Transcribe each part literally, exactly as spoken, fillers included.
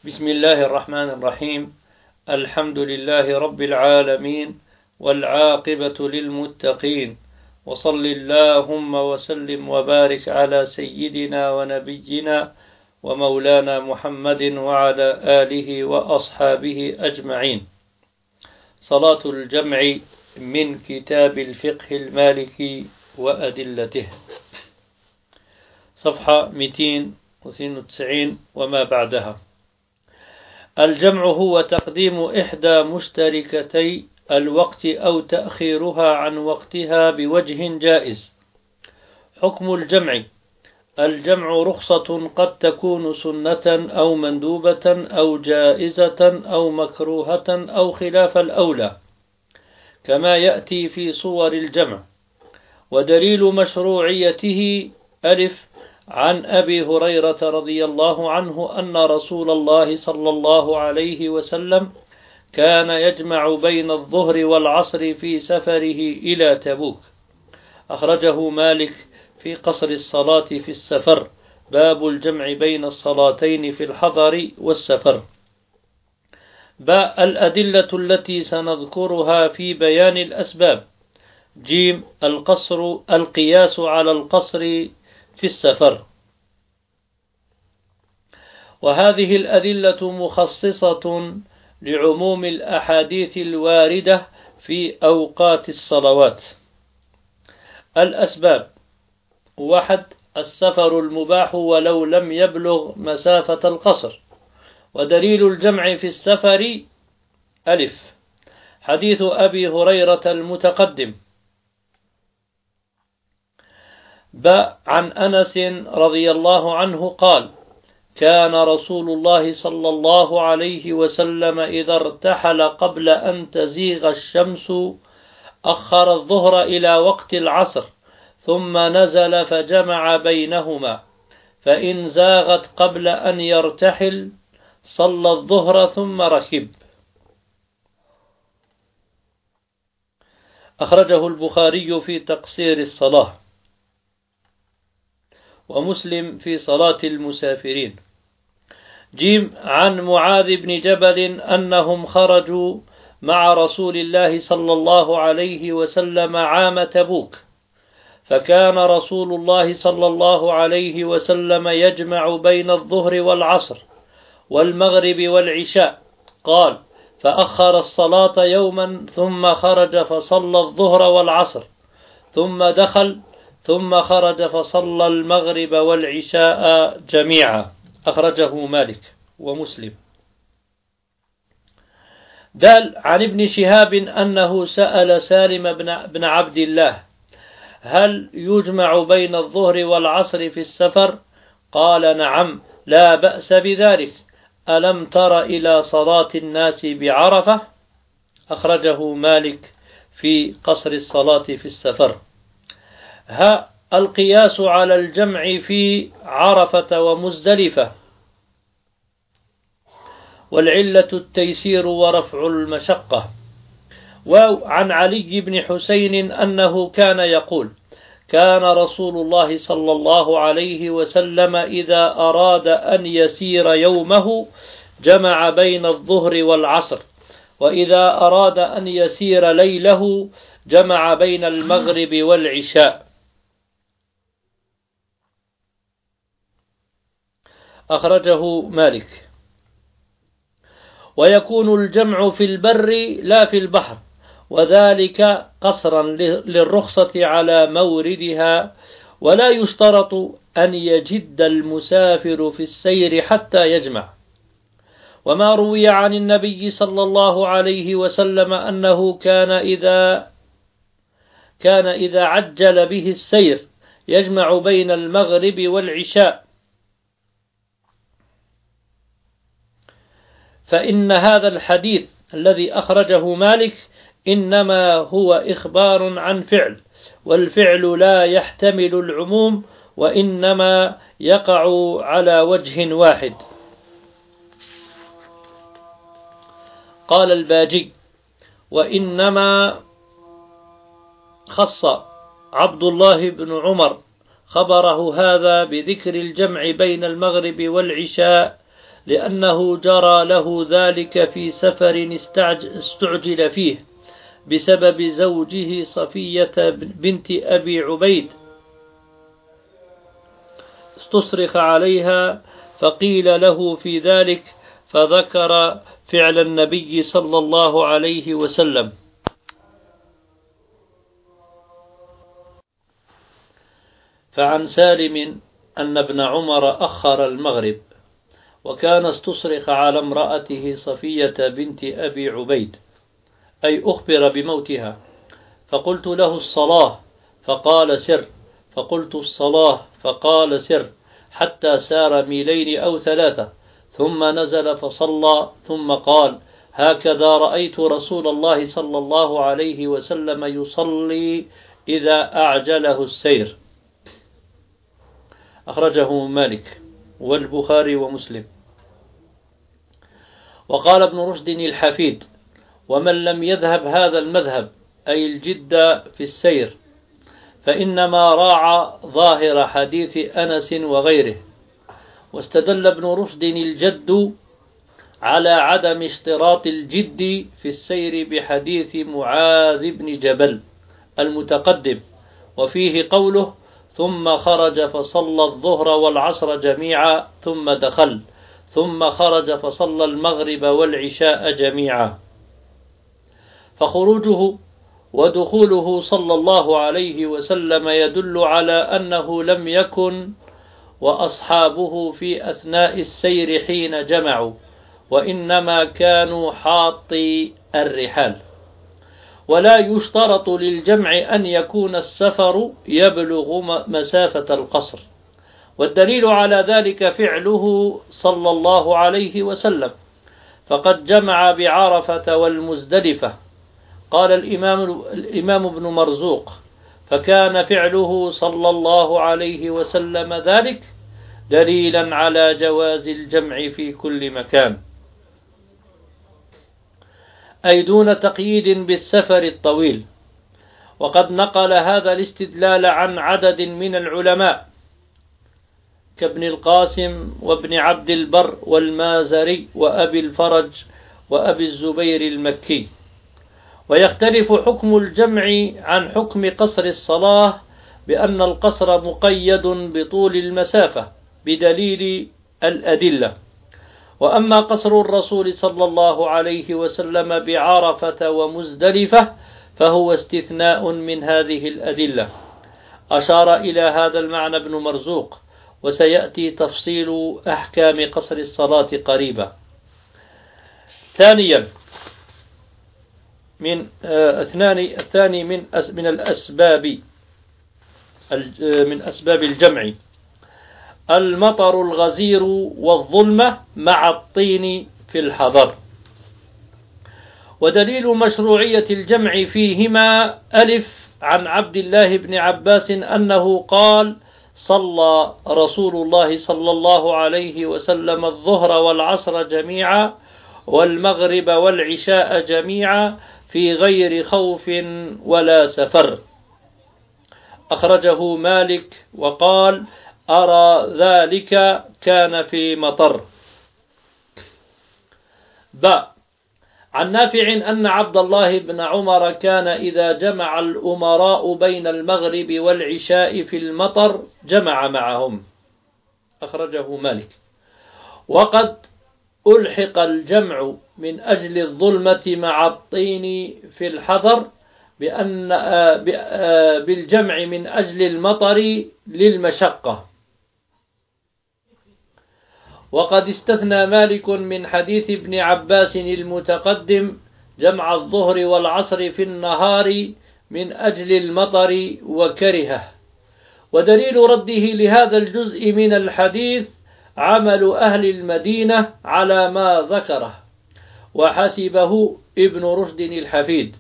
بسم الله الرحمن الرحيم. الحمد لله رب العالمين، والعاقبة للمتقين، وصل اللهم وسلم وبارك على سيدنا ونبينا ومولانا محمد وعلى آله وأصحابه أجمعين. صلاة الجمع من كتاب الفقه المالكي وأدلته، صفحة مئتين واثنين وتسعين وما بعدها. الجمع هو تقديم إحدى مشتركتي الوقت أو تأخيرها عن وقتها بوجه جائز. حكم الجمع: الجمع رخصة قد تكون سنة أو مندوبة أو جائزة أو مكروهة أو خلاف الأولى، كما يأتي في صور الجمع. ودليل مشروعيته: ألف عن أبي هريرة رضي الله عنه أن رسول الله صلى الله عليه وسلم كان يجمع بين الظهر والعصر في سفره إلى تبوك. أخرجه مالك في قصر الصلاة في السفر، باب الجمع بين الصلاتين في الحضر والسفر. باء الأدلة التي سنذكرها في بيان الأسباب. جيم القصر القياس على القصر في السفر. وهذه الأدلة مخصصة لعموم الأحاديث الواردة في أوقات الصلوات. الأسباب: واحد السفر المباح ولو لم يبلغ مسافة القصر. ودليل الجمع في السفر: ألف حديث أبي هريرة المتقدم. باء عن أنس رضي الله عنه قال: كان رسول الله صلى الله عليه وسلم إذا ارتحل قبل أن تزيغ الشمس أخر الظهر إلى وقت العصر، ثم نزل فجمع بينهما، فإن زاغت قبل أن يرتحل صلى الظهر ثم ركب. أخرجه البخاري في تقصير الصلاة، ومسلم في صلاة المسافرين. جيم عن معاذ بن جبل أنهم خرجوا مع رسول الله صلى الله عليه وسلم عام تبوك، فكان رسول الله صلى الله عليه وسلم يجمع بين الظهر والعصر والمغرب والعشاء. قال: فأخر الصلاة يوما ثم خرج فصلى الظهر والعصر، ثم دخل ثم خرج فصلى المغرب والعشاء جميعا. أخرجه مالك ومسلم. دال عن ابن شهاب أنه سأل سالم بن عبد الله: هل يجمع بين الظهر والعصر في السفر؟ قال: نعم، لا بأس بذلك. ألم تر إلى صلاة الناس بعرفة؟ أخرجه مالك في قصر الصلاة في السفر. ها القياس على الجمع في عرفة ومزدلفة. والعلة التيسير ورفع المشقة. وعن علي بن حسين أنه كان يقول: كان رسول الله صلى الله عليه وسلم إذا أراد أن يسير يومه جمع بين الظهر والعصر، وإذا أراد أن يسير ليله جمع بين المغرب والعشاء. أخرجه مالك. ويكون الجمع في البر لا في البحر، وذلك قصرا للرخصة على موردها، ولا يشترط أن يجد المسافر في السير حتى يجمع. وما روي عن النبي صلى الله عليه وسلم أنه كان إذا كان إذا عجل به السير يجمع بين المغرب والعشاء، فإن هذا الحديث الذي أخرجه مالك إنما هو إخبار عن فعل، والفعل لا يحتمل العموم، وإنما يقع على وجه واحد. قال الباجي: وإنما خص عبد الله بن عمر خبره هذا بذكر الجمع بين المغرب والعشاء لأنه جرى له ذلك في سفر استعجل فيه بسبب زوجه صفية بنت أبي عبيد، استصرخ عليها فقيل له في ذلك، فذكر فعل النبي صلى الله عليه وسلم. فعن سالم أن ابن عمر أخر المغرب، وكان استصرخ على امرأته صفية بنت أبي عبيد، أي أخبر بموتها، فقلت له الصلاة فقال سر، فقلت الصلاة فقال سر، حتى سار ميلين أو ثلاثة، ثم نزل فصلى، ثم قال: هكذا رأيت رسول الله صلى الله عليه وسلم يصلي إذا أعجله السير. أخرجه مالك والبخاري ومسلم. وقال ابن رشد الحفيد: ومن لم يذهب هذا المذهب، أي الجد في السير، فإنما راعى ظاهر حديث أنس وغيره. واستدل ابن رشد الجد على عدم اشتراط الجد في السير بحديث معاذ بن جبل المتقدم، وفيه قوله: ثم خرج فصلى الظهر والعصر جميعا ثم دخل، ثم خرج فصلى المغرب والعشاء جميعا. فخروجه ودخوله صلى الله عليه وسلم يدل على أنه لم يكن وأصحابه في أثناء السير حين جمعوا، وإنما كانوا حاطي الرحال. ولا يشترط للجمع أن يكون السفر يبلغ مسافة القصر، والدليل على ذلك فعله صلى الله عليه وسلم، فقد جمع بعرفة والمزدلفة. قال الإمام, الإمام ابن مرزوق: فكان فعله صلى الله عليه وسلم ذلك دليلا على جواز الجمع في كل مكان، أي دون تقييد بالسفر الطويل. وقد نقل هذا الاستدلال عن عدد من العلماء كابن القاسم وابن عبد البر والمازري وأبي الفرج وأبي الزبير المكي. ويختلف حكم الجمع عن حكم قصر الصلاة بأن القصر مقيد بطول المسافة بدليل الأدلة، وأما قصر الرسول صلى الله عليه وسلم بعرفة ومزدلفة فهو استثناء من هذه الأدلة. أشار إلى هذا المعنى ابن مرزوق، وسيأتي تفصيل أحكام قصر الصلاة قريبا. ثانيا من الثاني الثاني من من الأسباب من أسباب الجمع المطر الغزير والظلمة مع الطين في الحضر. ودليل مشروعية الجمع فيهما: ألف، عن عبد الله بن عباس أنه قال: صلى رسول الله صلى الله عليه وسلم الظهر والعصر جميعا والمغرب والعشاء جميعا في غير خوف ولا سفر. أخرجه مالك وقال: أرى ذلك كان في مطر. ب، عن نافع أن عبد الله بن عمر كان إذا جمع الأمراء بين المغرب والعشاء في المطر جمع معهم. أخرجه مالك. وقد ألحق الجمع من أجل الظلمة مع الطين في الحضر بأن بالجمع من أجل المطر للمشقة. وقد استثنى مالك من حديث ابن عباس المتقدم جمع الظهر والعصر في النهار من أجل المطر وكرهه. ودليل رده لهذا الجزء من الحديث عمل أهل المدينة على ما ذكره، وحسبه ابن رشد الحفيد.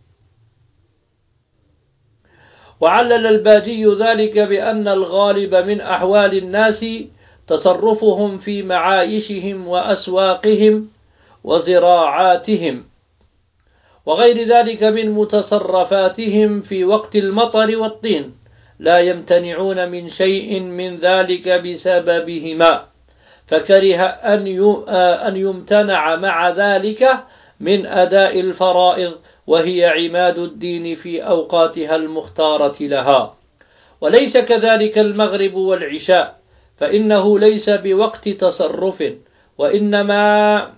وعلل الباجي ذلك بأن الغالب من أحوال الناس تصرفهم في معايشهم وأسواقهم وزراعاتهم وغير ذلك من متصرفاتهم في وقت المطر والطين، لا يمتنعون من شيء من ذلك بسببهما، فكره أن يمتنع مع ذلك من أداء الفرائض، وهي عماد الدين في أوقاتها المختارة لها. وليس كذلك المغرب والعشاء، فإنه ليس بوقت تصرف، وإنما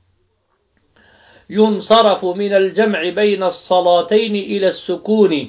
ينصرف من الجمع بين الصلاتين إلى السكون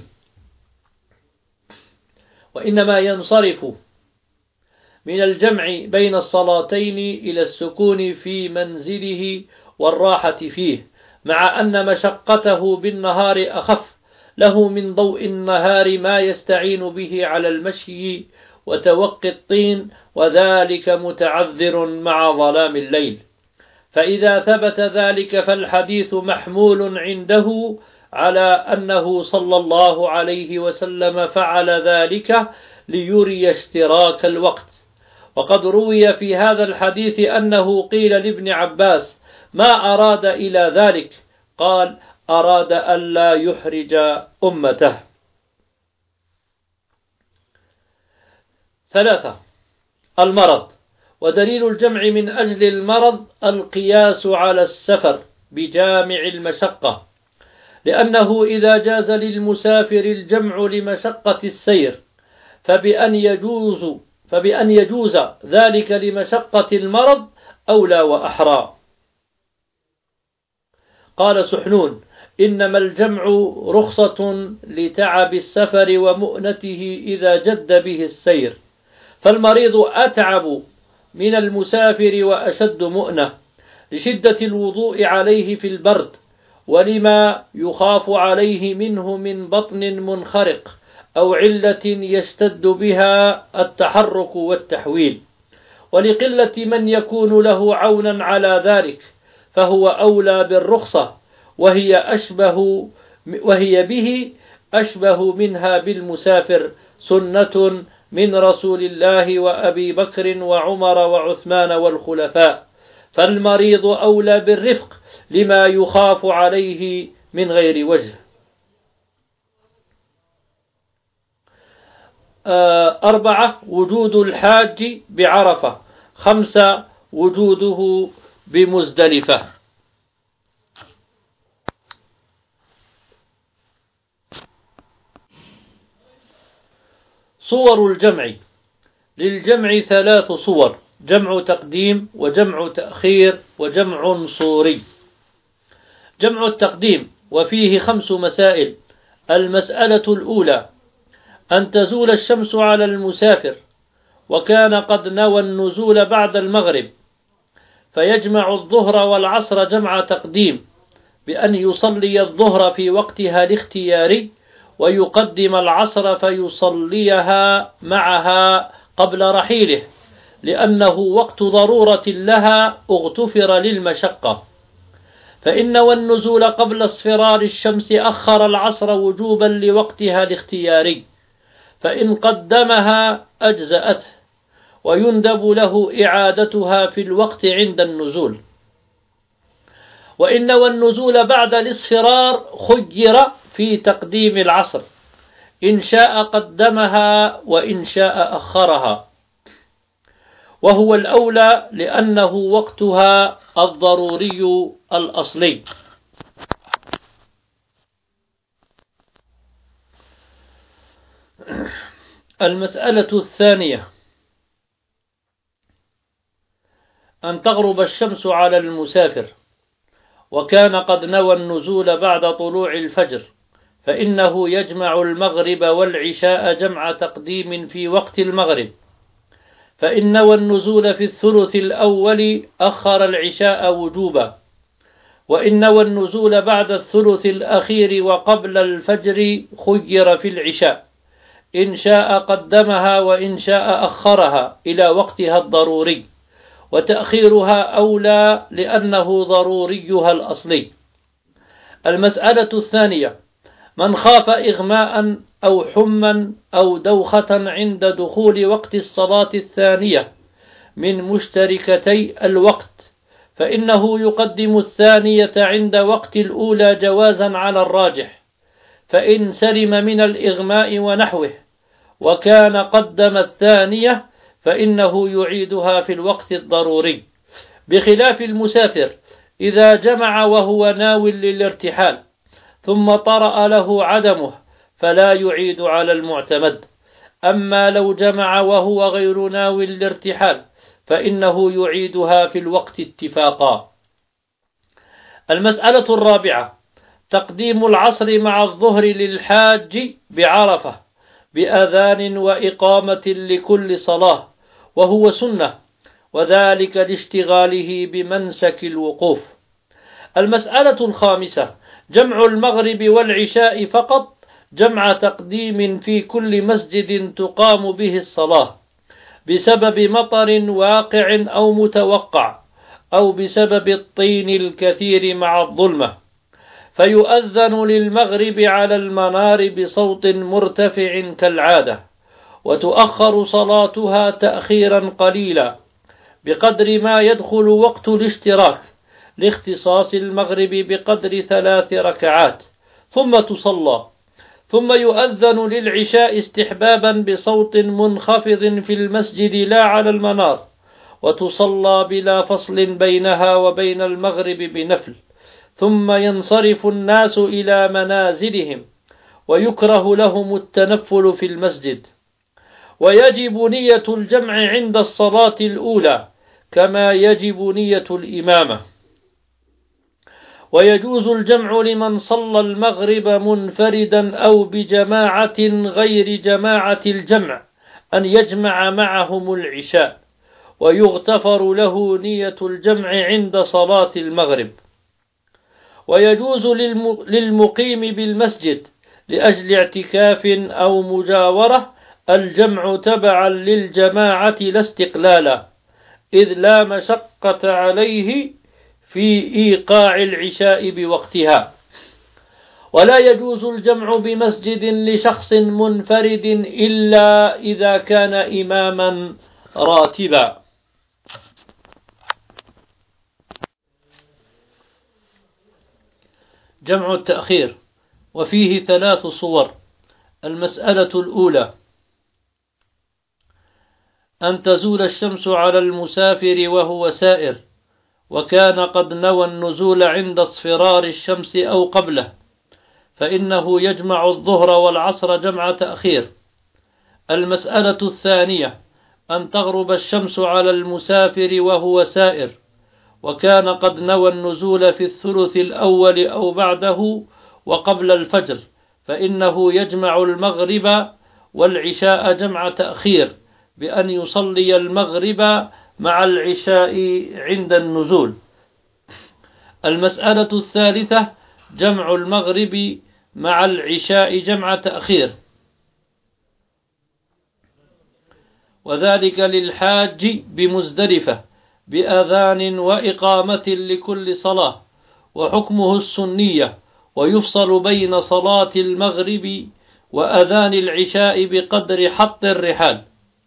وإنما ينصرف من الجمع بين الصلاتين إلى السكون في منزله والراحة فيه، مع أن مشقته بالنهار أخف له من ضوء النهار ما يستعين به على المشي وتوقي الطين، وذلك متعذر مع ظلام الليل. فإذا ثبت ذلك فالحديث محمول عنده على أنه صلى الله عليه وسلم فعل ذلك ليري اشتراك الوقت. وقد روي في هذا الحديث أنه قيل لابن عباس: ما أراد إلى ذلك؟ قال: أراد ألا يحرج أمته. ثلاثة: المرض. ودليل الجمع من أجل المرض القياس على السفر بجامع المشقة، لأنه إذا جاز للمسافر الجمع لمشقة السير فبأن يجوز, فبأن يجوز ذلك لمشقة المرض أولى وأحرى. قال سحنون: إنما الجمع رخصة لتعب السفر ومؤنته إذا جد به السير، فالمريض أتعب من المسافر وأشد مؤنة لشدة الوضوء عليه في البرد، ولما يخاف عليه منه من بطن منخرق أو علة يشتد بها التحرك والتحويل، ولقلة من يكون له عونا على ذلك، فهو أولى بالرخصة، وهي أشبه وهي به أشبه منها بالمسافر، سنة من رسول الله وأبي بكر وعمر وعثمان والخلفاء. فالمريض أولى بالرفق لما يخاف عليه من غير وجه. أربعة: وجود الحاج بعرفة. خمسة: وجوده بمزدلفة. صور الجمع. للجمع ثلاث صور: جمع تقديم، وجمع تأخير، وجمع صوري. جمع التقديم وفيه خمس مسائل. المسألة الأولى: أن تزول الشمس على المسافر وكان قد نوى النزول بعد المغرب، فيجمع الظهر والعصر جمع تقديم بأن يصلي الظهر في وقتها الاختياري، ويقدم العصر فيصليها معها قبل رحيله، لأنه وقت ضرورة لها اغتفر للمشقة. فإن والنزول قبل اصفرار الشمس أخر العصر وجوبا لوقتها الاختياري، فإن قدمها أجزأته، ويندب له إعادتها في الوقت عند النزول. وإن والنزول بعد الاصفرار خير في تقديم العصر، إن شاء قدمها وإن شاء أخرها، وهو الأولى لأنه وقتها الضروري الأصلي. المسألة الثانية: أن تغرب الشمس على المسافر وكان قد نوى النزول بعد طلوع الفجر، فإنه يجمع المغرب والعشاء جمع تقديم في وقت المغرب، فإن نوى النزول في الثلث الأول أخر العشاء وجوبا، وإن نوى النزول بعد الثلث الأخير وقبل الفجر خير في العشاء، إن شاء قدمها وإن شاء أخرها إلى وقتها الضروري، وتأخيرها أولى لأنه ضروريها الأصلي. المسألة الثانية: من خاف إغماء أو حما أو دوخة عند دخول وقت الصلاة الثانية من مشتركتي الوقت، فإنه يقدم الثانية عند وقت الأولى جوازا على الراجح، فإن سلم من الإغماء ونحوه وكان قدم الثانية فإنه يعيدها في الوقت الضروري، بخلاف المسافر إذا جمع وهو ناو للارتحال ثم طرأ له عدمه فلا يعيد على المعتمد. أما لو جمع وهو غير ناو للارتحال فإنه يعيدها في الوقت اتفاقا. المسألة الرابعة: تقديم العصر مع الظهر للحاج بعرفة بأذان وإقامة لكل صلاة، وهو سنة، وذلك لاشتغاله بمنسك الوقوف. المسألة الخامسة: جمع المغرب والعشاء فقط جمع تقديم في كل مسجد تقام به الصلاة بسبب مطر واقع أو متوقع، أو بسبب الطين الكثير مع الظلمة، فيؤذن للمغرب على المنار بصوت مرتفع كالعادة، وتؤخر صلاتها تأخيرا قليلا بقدر ما يدخل وقت الاشتراك لاختصاص المغرب بقدر ثلاث ركعات، ثم تصلى، ثم يؤذن للعشاء استحبابا بصوت منخفض في المسجد لا على المنار، وتصلى بلا فصل بينها وبين المغرب بنفل، ثم ينصرف الناس إلى منازلهم، ويكره لهم التنفل في المسجد. ويجب نية الجمع عند الصلاة الأولى كما يجب نية الإمامة. ويجوز الجمع لمن صلى المغرب منفردا أو بجماعة غير جماعة الجمع أن يجمع معهم العشاء، ويغتفر له نية الجمع عند صلاة المغرب. ويجوز للمقيم بالمسجد لأجل اعتكاف أو مجاورة الجمع تبعا للجماعة لا استقلالا، إذ لا مشقة عليه في إيقاع العشاء بوقتها. ولا يجوز الجمع بمسجد لشخص منفرد إلا إذا كان إماما راتبا. جمع التأخير، وفيه ثلاث صور. المسألة الأولى: أن تزول الشمس على المسافر وهو سائر، وكان قد نوى النزول عند اصفرار الشمس أو قبله، فإنه يجمع الظهر والعصر جمع تأخير. المسألة الثانية: أن تغرب الشمس على المسافر وهو سائر، وكان قد نوى النزول في الثلث الأول أو بعده وقبل الفجر، فإنه يجمع المغرب والعشاء جمع تأخير بأن يصلي المغرب مع العشاء عند النزول. المسألة الثالثة: جمع المغرب مع العشاء جمع تأخير، وذلك للحاج بمزدلفة بأذان وإقامة لكل صلاة، وحكمه السنية، ويفصل بين صلاة المغرب وأذان العشاء بقدر حط الرحال.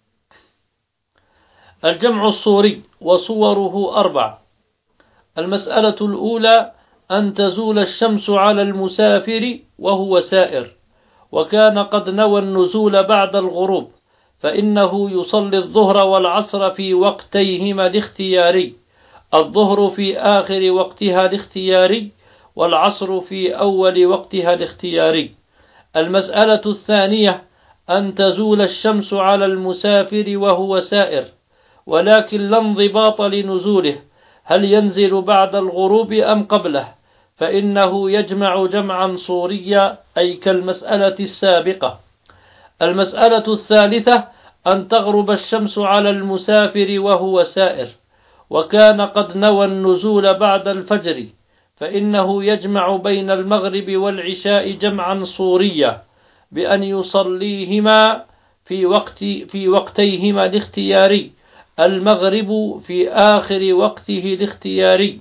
الجمع الصوري، وصوره أربع. المسألة الأولى: أن تزول الشمس على المسافر وهو سائر، وكان قد نوى النزول بعد الغروب، فإنه يصلي الظهر والعصر في وقتيهما الاختياري، الظهر في آخر وقتها الاختياري، والعصر في أول وقتها الاختياري. المسألة الثانية: أن تزول الشمس على المسافر وهو سائر، ولكن لا انضباط لنزوله، هل ينزل بعد الغروب أم قبله، فإنه يجمع جمعا صوريا أي كالمسألة السابقة. المسألة الثالثة: أن تغرب الشمس على المسافر وهو سائر، وكان قد نوى النزول بعد الفجر، فإنه يجمع بين المغرب والعشاء جمعا صوريا بأن يصليهما في وقت في وقتيهما الاختياري، المغرب في آخر وقته الاختياري،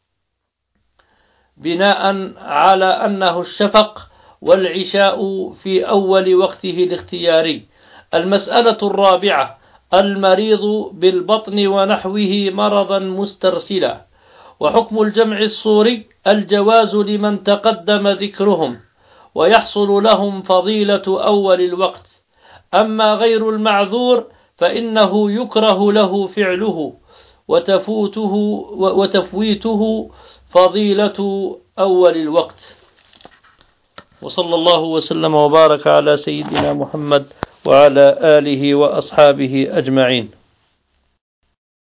بناء على أنه الشفق، والعشاء في أول وقته الاختياري. المسألة الرابعة: المريض بالبطن ونحوه مرضا مسترسلا، وحكم الجمع الصوري الجواز لمن تقدم ذكرهم، ويحصل لهم فضيلة أول الوقت. أما غير المعذور فإنه يكره له فعله وتفوته وتفويته فضيلة أول الوقت. وصلى الله وسلم وبارك على سيدنا محمد وعلى آله وأصحابه أجمعين.